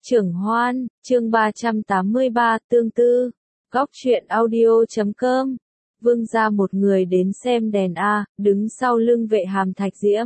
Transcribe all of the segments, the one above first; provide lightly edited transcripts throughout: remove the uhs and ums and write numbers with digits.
Trưởng Hoan, chương 383, tương tư. Góc truyện audio.com. Vương gia một người đến xem đèn A, đứng sau lưng Vệ Hàm Thạch Diễm.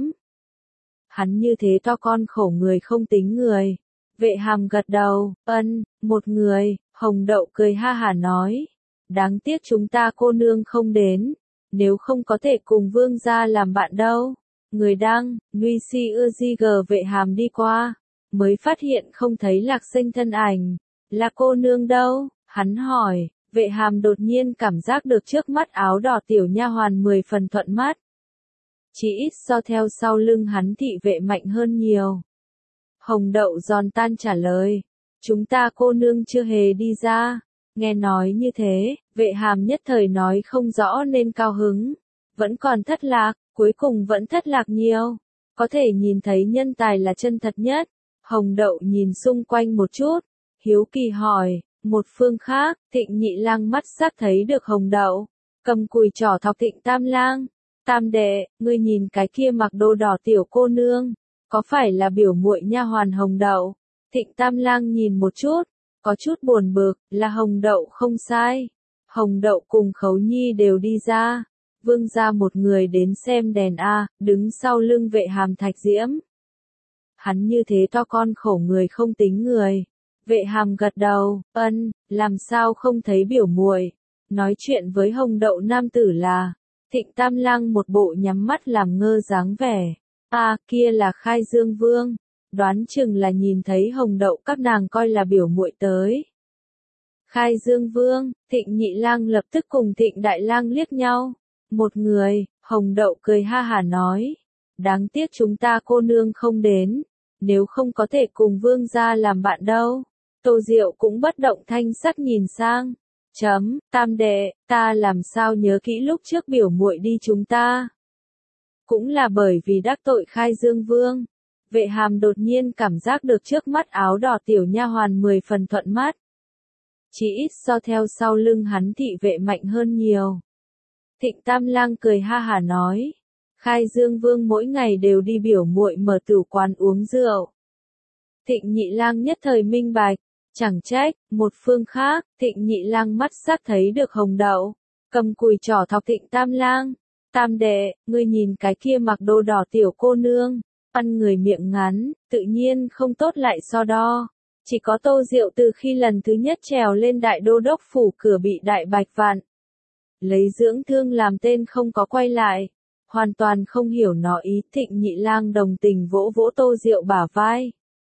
Hắn như thế to con khổ người không tính người. Vệ Hàm gật đầu, một người. Hồng Đậu cười ha hả nói. Đáng tiếc chúng ta cô nương không đến. Nếu không có thể cùng vương gia làm bạn đâu. Người đăng, Nuy Si ưa di gờ Vệ Hàm đi qua. Mới phát hiện không thấy Lạc Sinh thân ảnh. Là cô nương đâu? Hắn hỏi. Vệ Hàm đột nhiên cảm giác được trước mắt áo đỏ tiểu nha hoàn 10 phần thuận mắt. Chỉ ít so theo sau lưng hắn thị vệ mạnh hơn nhiều. Hồng Đậu giòn tan trả lời. Chúng ta cô nương chưa hề đi ra. Nghe nói như thế, Vệ Hàm nhất thời nói không rõ nên cao hứng. Vẫn còn thất lạc, cuối cùng vẫn thất lạc nhiều. Có thể nhìn thấy nhân tài là chân thật nhất. Hồng Đậu nhìn xung quanh một chút, hiếu kỳ hỏi, một phương khác, Thịnh Nhị Lang mắt sắc thấy được Hồng Đậu, cầm cùi trỏ thọc Thịnh Tam Lang, Tam đệ, ngươi nhìn cái kia mặc đồ đỏ tiểu cô nương, có phải là biểu muội nha hoàn Hồng Đậu? Thịnh Tam Lang nhìn một chút, có chút buồn bực, là Hồng Đậu không sai. Hồng Đậu cùng Khấu Nhi đều đi ra, vương gia một người đến xem đèn A, đứng sau lưng Vệ Hàm Thạch Diễm. Hắn như thế to con khổ người không tính người. Vệ Hàm gật đầu, làm sao không thấy biểu muội. Nói chuyện với Hồng Đậu nam tử là, Thịnh Tam Lang một bộ nhắm mắt làm ngơ dáng vẻ. Kia là Khai Dương Vương. Đoán chừng là nhìn thấy Hồng Đậu các nàng coi là biểu muội tới. Khai Dương Vương, Thịnh Nhị Lang lập tức cùng Thịnh Đại Lang liếc nhau. Một người, Hồng Đậu cười ha hả nói. Đáng tiếc chúng ta cô nương không đến. Nếu không có thể cùng vương gia làm bạn đâu. Tô Diệu cũng bất động thanh sắc nhìn sang. Tam đệ, ta làm sao nhớ kỹ lúc trước biểu muội đi chúng ta. Cũng là bởi vì đắc tội Khai Dương Vương. Vệ Hàm đột nhiên cảm giác được trước mắt áo đỏ tiểu nha hoàn 10 phần thuận mắt. Chỉ ít so theo sau lưng hắn thị vệ mạnh hơn nhiều. Thịnh Tam Lang cười ha hả nói. Khai Dương Vương mỗi ngày đều đi biểu muội mở tửu quán uống rượu. Thịnh Nhị Lang nhất thời minh bạch, chẳng trách, một phương khác, Thịnh Nhị Lang mắt sắc thấy được Hồng Đậu, cầm cùi trỏ thọc Thịnh Tam Lang, Tam đệ, ngươi nhìn cái kia mặc đồ đỏ tiểu cô nương, ăn người miệng ngắn, tự nhiên không tốt lại so đo. Chỉ có Tô Diệu từ khi lần thứ nhất trèo lên đại đô đốc phủ cửa bị đại bạch vạn. Lấy dưỡng thương làm tên không có quay lại. Hoàn toàn không hiểu nó ý. Thịnh Nhị Lang đồng tình vỗ vỗ Tô Diệu bả vai.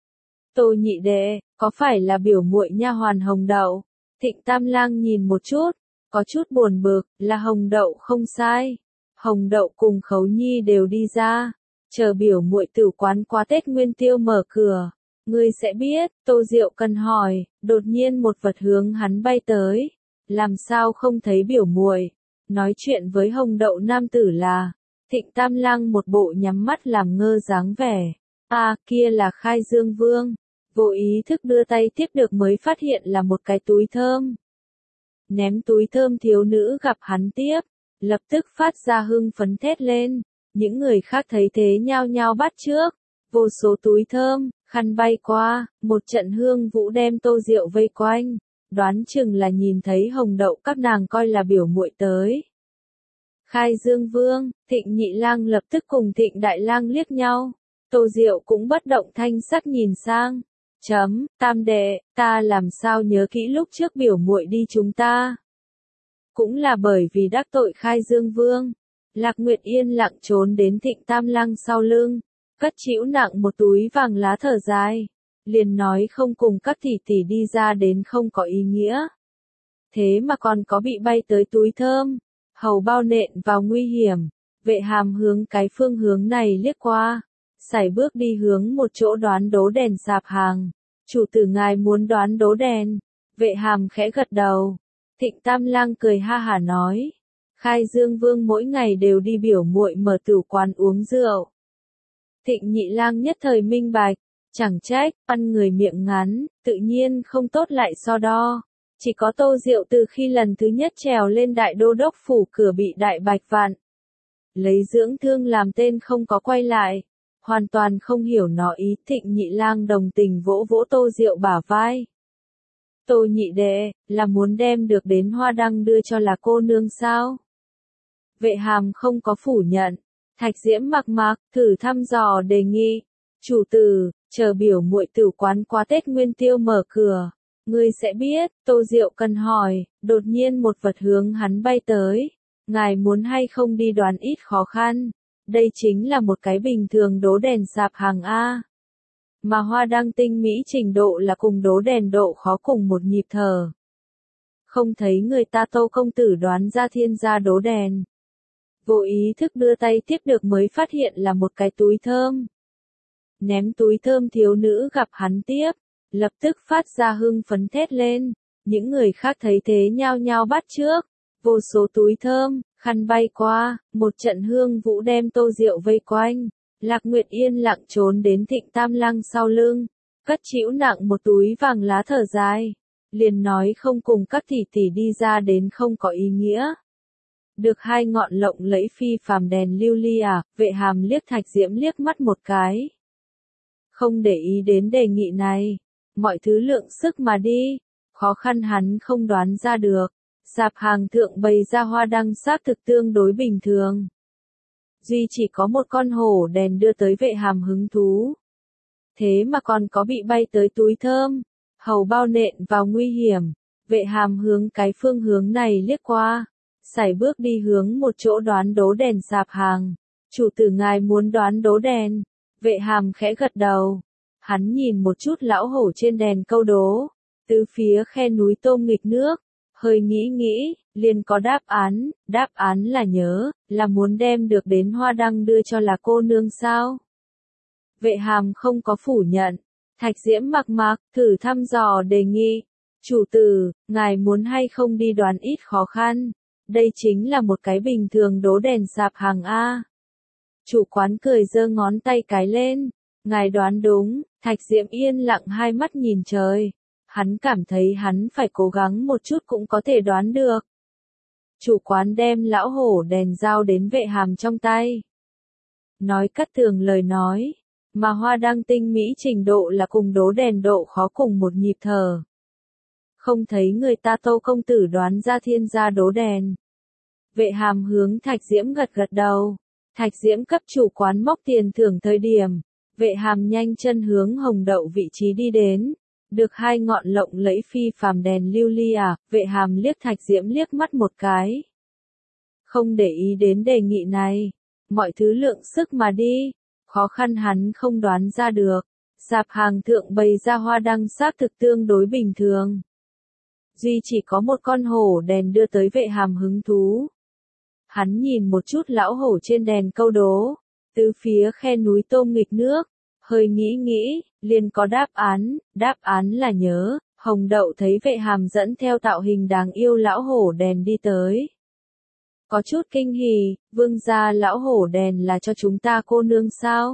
Tô nhị đệ, có phải là biểu muội nha hoàn Hồng Đậu? Thịnh Tam Lang nhìn một chút, có chút buồn bực, là Hồng Đậu không sai. Hồng Đậu cùng Khấu Nhi đều đi ra, chờ biểu muội tửu quán qua Tết Nguyên Tiêu mở cửa. Ngươi sẽ biết, Tô Diệu cần hỏi, đột nhiên một vật hướng hắn bay tới. Làm sao không thấy biểu muội? Nói chuyện với Hồng Đậu nam tử là, Thịnh Tam Lang một bộ nhắm mắt làm ngơ dáng vẻ. Kia là Khai Dương Vương. Vô ý thức đưa tay tiếp được mới phát hiện là một cái túi thơm. Ném túi thơm thiếu nữ gặp hắn tiếp, lập tức phát ra hưng phấn thét lên. Những người khác thấy thế nhao nhao bắt trước. Vô số túi thơm, khăn bay qua, một trận hương vũ đem Tô Diệu vây quanh. Đoán chừng là nhìn thấy Hồng Đậu các nàng coi là biểu muội tới. Khai Dương Vương, Thịnh Nhị Lang lập tức cùng Thịnh Đại Lang liếc nhau. Tô Diệu cũng bất động thanh sắc nhìn sang. Tam đệ, ta làm sao nhớ kỹ lúc trước biểu muội đi chúng ta. Cũng là bởi vì đắc tội Khai Dương Vương. Lạc Nguyệt yên lặng trốn đến Thịnh Tam Lang sau lưng, cất trĩu nặng một túi vàng lá thở dài. Liền nói không cùng các tỷ tỷ đi ra đến không có ý nghĩa. Thế mà còn có bị bay tới túi thơm. Hầu bao nện vào nguy hiểm. Vệ Hàm hướng cái phương hướng này liếc qua. Sải bước đi hướng một chỗ đoán đố đèn sạp hàng. Chủ tử ngài muốn đoán đố đèn. Vệ Hàm khẽ gật đầu. Thịnh Tam Lang cười ha hả nói. Khai Dương Vương mỗi ngày đều đi biểu muội mở tửu quán uống rượu. Thịnh Nhị Lang nhất thời minh bạch. Chẳng trách, ăn người miệng ngắn, tự nhiên không tốt lại so đo. Chỉ có Tô Diệu từ khi lần thứ nhất trèo lên đại đô đốc phủ cửa bị đại bạch vạn. Lấy dưỡng thương làm tên không có quay lại. hoàn toàn không hiểu nó ý. Thịnh Nhị Lang đồng tình vỗ vỗ Tô Diệu bả vai. Tô nhị đệ, là muốn đem được đến Hoa Đăng đưa cho là cô nương sao? Vệ Hàm không có phủ nhận. Thạch Diễm mặc mặc, thử thăm dò đề nghị. Chủ tử, chờ biểu muội tử quán qua Tết Nguyên Tiêu mở cửa. Ngươi sẽ biết, Tô Diệu cần hỏi, đột nhiên một vật hướng hắn bay tới. Ngài muốn hay không đi đoán ít khó khăn. Đây chính là một cái bình thường đố đèn sạp hàng A. Mà Hoa Đăng tinh mỹ trình độ là cùng đố đèn độ khó cùng một nhịp thở. Không thấy người ta Tô công tử đoán ra thiên gia đố đèn. Vô ý thức đưa tay tiếp được mới phát hiện là một cái túi thơm. Ném túi thơm thiếu nữ gặp hắn tiếp, lập tức phát ra hưng phấn thét lên. Những người khác thấy thế nhao nhao bắt trước. Vô số túi thơm, khăn bay qua, một trận hương vũ đem Tô Diệu vây quanh. Lạc Nguyệt yên lặng trốn đến Thịnh Tam Lăng sau lưng, cất trĩu nặng một túi vàng lá thở dài. Liền nói không cùng các tỷ tỷ đi ra đến không có ý nghĩa. Được hai ngọn lộng lẫy phi phàm đèn lưu ly à, Vệ Hàm liếc Thạch Diễm liếc mắt một cái. Không để ý đến đề nghị này, mọi thứ lượng sức mà đi, khó khăn hắn không đoán ra được. Sạp hàng thượng bày ra Hoa Đăng xác thực tương đối bình thường. Duy chỉ có một con hổ đèn đưa tới Vệ Hàm hứng thú. Thế mà còn có bị bay tới túi thơm, hầu bao nện vào nguy hiểm. Vệ Hàm hướng cái phương hướng này liếc qua, sải bước đi hướng một chỗ đoán đố đèn sạp hàng. Chủ tử ngài muốn đoán đố đèn. Vệ Hàm khẽ gật đầu. Hắn nhìn một chút lão hổ trên đèn câu đố. Tứ phía khe núi tôm nghịch nước. Hơi nghĩ, liền có đáp án là nhớ, là muốn đem được đến Hoa Đăng đưa cho là cô nương sao? Vệ Hàm không có phủ nhận. Thạch Diễm mặc mặc, thử thăm dò đề nghị. Chủ tử, ngài muốn hay không đi đoán ít khó khăn. Đây chính là một cái bình thường đố đèn sạp hàng A. Chủ quán cười giơ ngón tay cái lên. Ngài đoán đúng. Thạch Diễm yên lặng hai mắt nhìn trời. Hắn cảm thấy hắn phải cố gắng một chút cũng có thể đoán được. Chủ quán đem lão hổ đèn giao đến Vệ Hàm trong tay. Nói cắt tường lời nói, mà Hoa Đăng tinh mỹ trình độ là cùng đố đèn độ khó cùng một nhịp thở. Không thấy người ta Tô công tử đoán ra thiên gia đố đèn. Vệ Hàm hướng Thạch Diễm gật gật đầu. Thạch Diễm cấp chủ quán móc tiền thưởng thời điểm. Vệ Hàm nhanh chân hướng Hồng Đậu vị trí đi đến. Được hai ngọn lộng lẫy phi phàm đèn lưu ly à, Vệ Hàm liếc Thạch Diễm liếc mắt một cái. Không để ý đến đề nghị này, mọi thứ lượng sức mà đi, khó khăn hắn không đoán ra được. Sạp hàng thượng bày ra Hoa Đăng xác thực tương đối bình thường. Duy chỉ có một con hổ đèn đưa tới Vệ Hàm hứng thú. Hắn nhìn một chút lão hổ trên đèn câu đố, tứ phía khe núi tôm nghịch nước, hơi nghĩ, liền có đáp án là nhớ. Hồng Đậu thấy Vệ Hàm dẫn theo tạo hình đáng yêu lão hổ đèn đi tới. Có chút kinh hỉ, vương gia lão hổ đèn là cho chúng ta cô nương sao?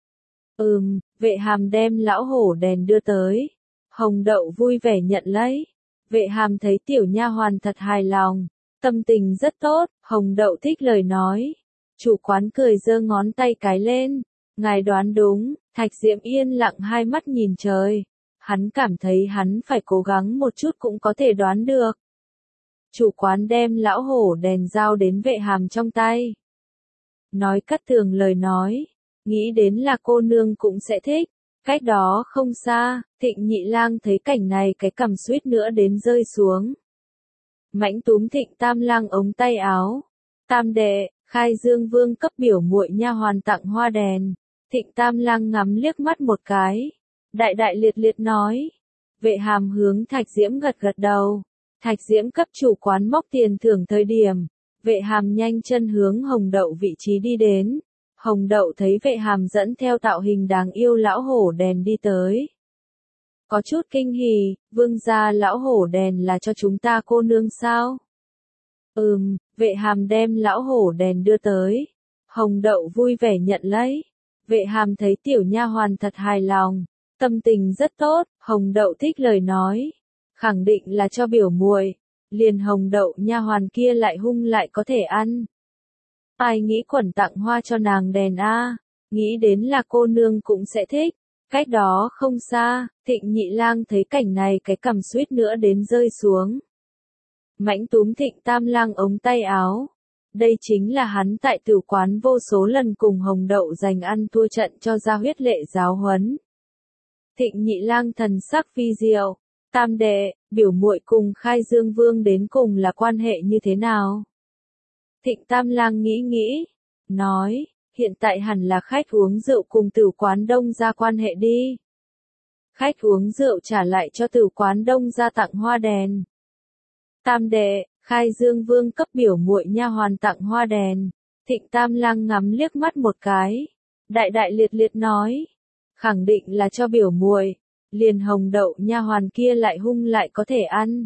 Vệ Hàm đem lão hổ đèn đưa tới. Hồng Đậu vui vẻ nhận lấy. Vệ Hàm thấy tiểu nha hoàn thật hài lòng, tâm tình rất tốt. Hồng Đậu thích lời nói. Chủ quán cười giơ ngón tay cái lên. Ngài đoán đúng. Thạch Diễm yên lặng hai mắt nhìn trời. Hắn cảm thấy hắn phải cố gắng một chút cũng có thể đoán được. Chủ quán đem lão hổ đèn giao đến Vệ Hàm trong tay. Nói cắt tường lời nói, nghĩ đến là cô nương cũng sẽ thích. Cách đó không xa, Thịnh Nhị Lang thấy cảnh này cái cằm suýt nữa đến rơi xuống. Mãnh túm Thịnh Tam Lang ống tay áo. Tam đệ, Khai Dương Vương cấp biểu muội nha hoàn tặng hoa đèn. Thịnh Tam Lang ngắm liếc mắt một cái. Đại liệt nói. Vệ Hàm hướng Thạch Diễm gật gật đầu. Thạch Diễm cấp chủ quán móc tiền thưởng thời điểm. Vệ Hàm nhanh chân hướng Hồng Đậu vị trí đi đến. Hồng Đậu thấy Vệ Hàm dẫn theo tạo hình đáng yêu lão hổ đèn đi tới. Có chút kinh hỉ, vương gia lão hổ đèn là cho chúng ta cô nương sao? Vệ Hàm đem lão hổ đèn đưa tới. Hồng Đậu vui vẻ nhận lấy. Vệ Hàm thấy tiểu nha hoàn thật hài lòng, tâm tình rất tốt. Hồng Đậu thích lời nói, khẳng định là cho biểu muội. Liền Hồng Đậu nha hoàn kia lại hung lại có thể ăn. Ai nghĩ quẩn tặng hoa cho nàng đèn a? nghĩ đến là cô nương cũng sẽ thích. Cách đó không xa, Thịnh Nhị Lang thấy cảnh này cái cằm suýt nữa đến rơi xuống. Mãnh túm Thịnh Tam Lang ống tay áo. Đây chính là hắn tại tử quán vô số lần cùng Hồng Đậu giành ăn thua trận cho ra huyết lệ giáo huấn. Thịnh Nhị Lang thần sắc phi diệu. Tam đệ, biểu muội cùng Khai Dương Vương đến cùng là quan hệ như thế nào? Thịnh Tam Lang nghĩ nghĩ, nói, hiện tại hẳn là khách uống rượu cùng tử quán Đông gia quan hệ đi. Khách uống rượu trả lại cho tử quán Đông gia tặng hoa đèn. Tam đệ, Khai Dương Vương cấp biểu muội nha hoàn tặng hoa đèn. Thịnh Tam Lang ngắm liếc mắt một cái, đại đại liệt liệt nói, khẳng định là cho biểu muội. Liền Hồng Đậu nha hoàn kia lại hung lại có thể ăn.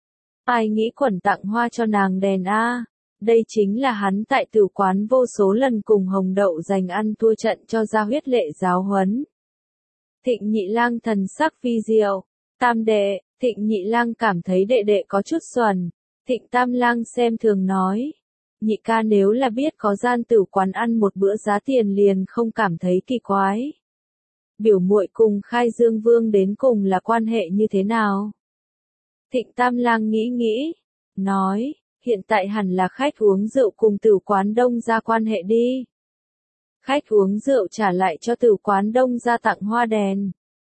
Ai nghĩ quẩn tặng hoa cho nàng đèn a? Đây chính là hắn tại tử quán vô số lần cùng Hồng Đậu giành ăn thua trận cho ra huyết lệ giáo huấn. Thịnh Nhị Lang thần sắc phi diệu. Tam đệ, Thịnh Nhị Lang cảm thấy đệ đệ có chút xuẩn. Thịnh Tam Lang xem thường nói, nhị ca nếu là biết có gian tử quán ăn một bữa giá tiền liền không cảm thấy kỳ quái. Biểu muội cùng Khai Dương Vương đến cùng là quan hệ như thế nào? Thịnh Tam Lang nghĩ nghĩ, nói, hiện tại hẳn là khách uống rượu cùng tử quán Đông gia quan hệ đi. Khách uống rượu trả lại cho tử quán Đông gia tặng hoa đèn.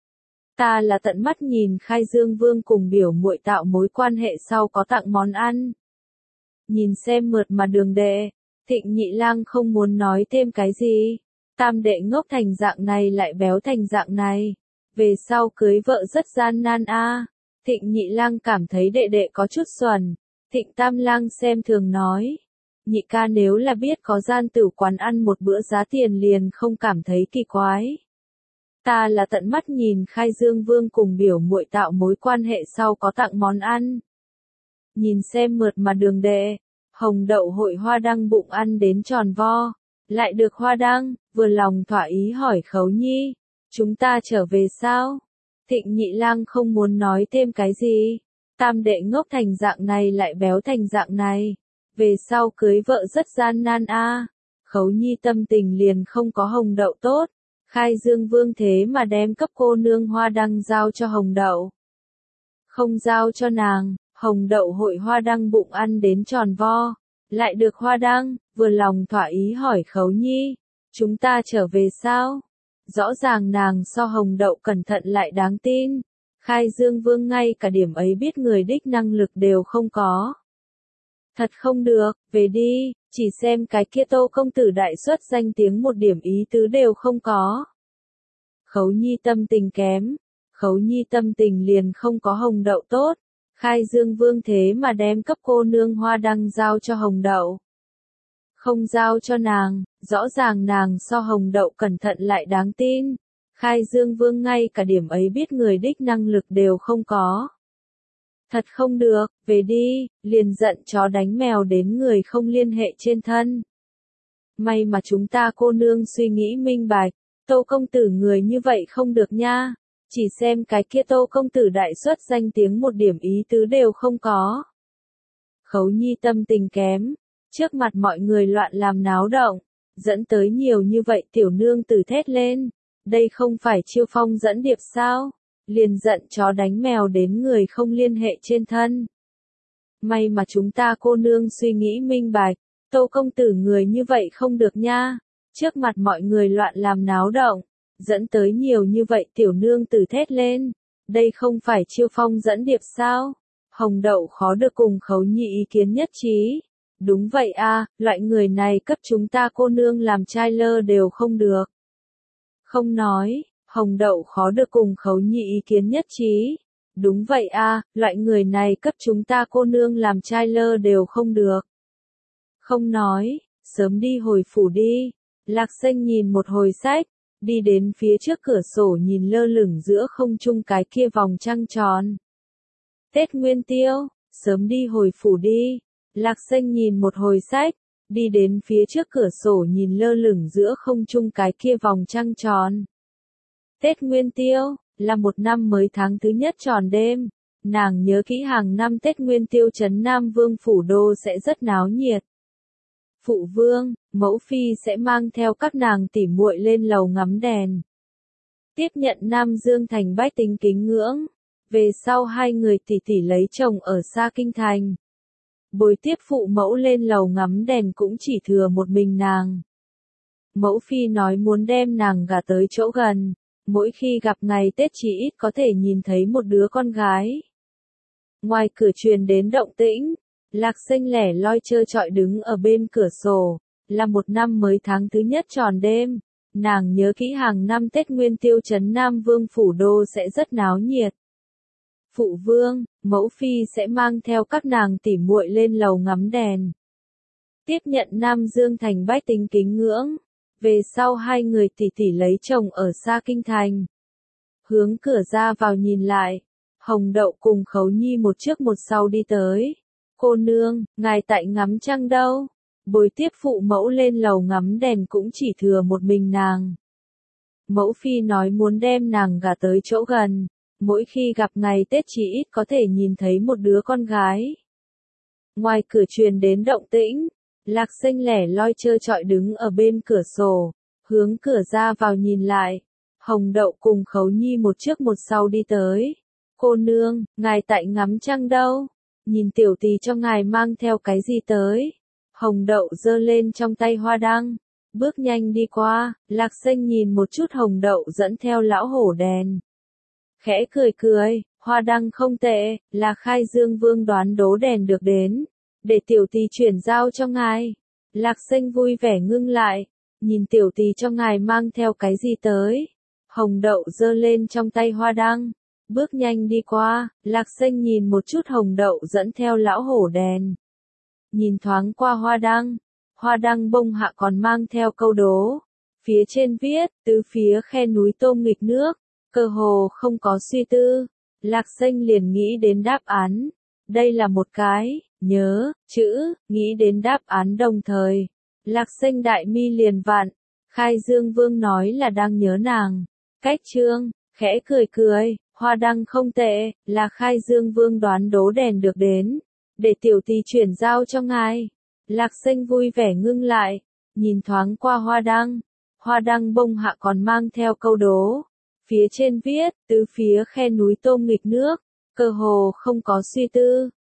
Ta là tận mắt nhìn Khai Dương Vương cùng biểu muội tạo mối quan hệ sau có tặng món ăn. Nhìn xem mượt mà đường đệ, Thịnh Nhị Lang không muốn nói thêm cái gì. Tam đệ ngốc thành dạng này lại béo thành dạng này. Về sau cưới vợ rất gian nan a. Thịnh Nhị Lang cảm thấy đệ đệ có chút xuẩn. Thịnh Tam Lang xem thường nói. Nhị ca nếu là biết có gian tử quán ăn một bữa giá tiền liền không cảm thấy kỳ quái. Ta là tận mắt nhìn Khai Dương Vương cùng biểu muội tạo mối quan hệ sau có tặng món ăn. Nhìn xem mượt mà đường đệ, Hồng Đậu hội hoa đăng bụng ăn đến tròn vo. Lại được hoa đăng, vừa lòng thỏa ý hỏi Khấu Nhi, chúng ta trở về sao? Thịnh Nhị Lang không muốn nói thêm cái gì. Tam đệ ngốc thành dạng này lại béo thành dạng này. Về sau cưới vợ rất gian nan a. Khấu Nhi tâm tình liền không có Hồng Đậu tốt. Khai Dương Vương thế mà đem cấp cô nương hoa đăng giao cho Hồng Đậu. Không giao cho nàng, Hồng Đậu hội hoa đăng bụng ăn đến tròn vo. Lại được hoa đăng, vừa lòng thỏa ý hỏi Khấu Nhi, chúng ta trở về sao? Rõ ràng nàng so Hồng Đậu cẩn thận lại đáng tin. Khai Dương Vương ngay cả điểm ấy biết người đích năng lực đều không có. Thật không được, về đi, chỉ xem cái kia Tô công tử đại xuất danh tiếng một điểm ý tứ đều không có. Khấu Nhi tâm tình kém, Khấu Nhi tâm tình liền không có Hồng Đậu tốt. Khai Dương Vương thế mà đem cấp cô nương hoa đăng giao cho Hồng Đậu. Không giao cho nàng, rõ ràng nàng so Hồng Đậu cẩn thận lại đáng tin. Khai Dương Vương ngay cả điểm ấy biết người đích năng lực đều không có. Thật không được, về đi, liền giận chó đánh mèo đến người không liên hệ trên thân. May mà chúng ta cô nương suy nghĩ minh bạch, Tô công tử người như vậy không được nha. Chỉ xem cái kia Tô công tử đại xuất danh tiếng một điểm ý tứ đều không có. Khấu Nhi tâm tình kém, trước mặt mọi người loạn làm náo động, dẫn tới nhiều như vậy tiểu nương tử thét lên. Đây không phải chiêu phong dẫn điệp sao? Liền giận chó đánh mèo đến người không liên hệ trên thân. May mà chúng ta cô nương suy nghĩ minh bạch, Tô công tử người như vậy không được nha. Trước mặt mọi người loạn làm náo động, dẫn tới nhiều như vậy tiểu nương tử thét lên. Đây không phải chiêu phong dẫn điệp sao? Hồng Đậu khó được cùng Khấu Nhi ý kiến nhất trí. Đúng vậy a, loại người này cấp chúng ta cô nương làm trai lơ đều không được. Không nói, Hồng Đậu khó được cùng Khấu Nhi ý kiến nhất trí. Đúng vậy a, loại người này cấp chúng ta cô nương làm trai lơ đều không được. Không nói, sớm đi hồi phủ đi. Lạc Xanh nhìn một hồi sách, đi đến phía trước cửa sổ nhìn lơ lửng giữa không trung cái kia vòng trăng tròn. Tết Nguyên Tiêu, sớm đi hồi phủ đi. Lạc Xanh nhìn một hồi sách, đi đến phía trước cửa sổ nhìn lơ lửng giữa không trung cái kia vòng trăng tròn. Tết Nguyên Tiêu, là một năm mới tháng thứ nhất tròn đêm. Nàng nhớ kỹ hàng năm Tết Nguyên Tiêu trấn Nam Vương Phủ Đô sẽ rất náo nhiệt. Phụ vương, mẫu phi sẽ mang theo các nàng tỉ muội lên lầu ngắm đèn. Tiếp nhận Nam Dương thành bách tính kính ngưỡng. Về sau hai người tỷ tỷ lấy chồng ở xa kinh thành. Bồi tiếp phụ mẫu lên lầu ngắm đèn cũng chỉ thừa một mình nàng. Mẫu phi nói muốn đem nàng gả tới chỗ gần. Mỗi khi gặp ngày Tết chỉ ít có thể nhìn thấy một đứa con gái. Ngoài cửa truyền đến động tĩnh. Lạc Sinh lẻ loi trơ trọi đứng ở bên cửa sổ. Là một năm mới tháng thứ nhất tròn đêm. Nàng nhớ kỹ hàng năm Tết Nguyên Tiêu trấn Nam Vương phủ đô sẽ rất náo nhiệt. Phụ vương, mẫu phi sẽ mang theo các nàng tỉ muội lên lầu ngắm đèn. Tiếp nhận Nam Dương thành bách tính kính ngưỡng. Về sau hai người tỷ tỷ lấy chồng ở xa kinh thành. Hướng cửa ra vào nhìn lại. Hồng Đậu cùng Khấu Nhi một trước một sau đi tới. Cô nương, ngài tại ngắm trăng đâu? Bồi tiếp phụ mẫu lên lầu ngắm đèn cũng chỉ thừa một mình nàng. Mẫu phi nói muốn đem nàng gả tới chỗ gần. Mỗi khi gặp ngày Tết chỉ ít có thể nhìn thấy một đứa con gái. Ngoài cửa truyền đến động tĩnh. Lạc Sinh lẻ loi trơ trọi đứng ở bên cửa sổ. Hướng cửa ra vào nhìn lại. Hồng Đậu cùng Khấu Nhi một trước một sau đi tới. Cô nương, ngài tại ngắm trăng đâu? Nhìn tiểu tỳ cho ngài mang theo cái gì tới? Hồng Đậu giơ lên trong tay hoa đăng. Bước nhanh đi qua, Lạc Sinh nhìn một chút Hồng Đậu dẫn theo lão hổ đèn. Khẽ cười cười, hoa đăng không tệ, là Khai Dương Vương đoán đố đèn được đến. Để tiểu tỳ chuyển giao cho ngài. Lạc Sinh vui vẻ ngưng lại. Nhìn tiểu tỳ cho ngài mang theo cái gì tới? Hồng Đậu giơ lên trong tay hoa đăng. Bước nhanh đi qua, Lạc Sinh nhìn một chút Hồng Đậu dẫn theo lão hổ đèn. Nhìn thoáng qua hoa đăng bông hạ còn mang theo câu đố. Phía trên viết, tứ phía khe núi tôm nghịch nước, cơ hồ không có suy tư. Lạc Sinh liền nghĩ đến đáp án. Đây là một cái, nhớ, chữ, nghĩ đến đáp án đồng thời. Lạc Sinh đại mi liền vặn. Khai Dương Vương nói là đang nhớ nàng. Cách chương, khẽ cười cười. Hoa đăng không tệ, là Khai Dương Vương đoán đố đèn được đến. Để tiểu tỳ chuyển giao cho ngài. Lạc Sinh vui vẻ ngưng lại. Nhìn thoáng qua hoa đăng bông hạ còn mang theo câu đố. Phía trên viết, tứ phía khe núi tôm nghịch nước, cơ hồ không có suy tư.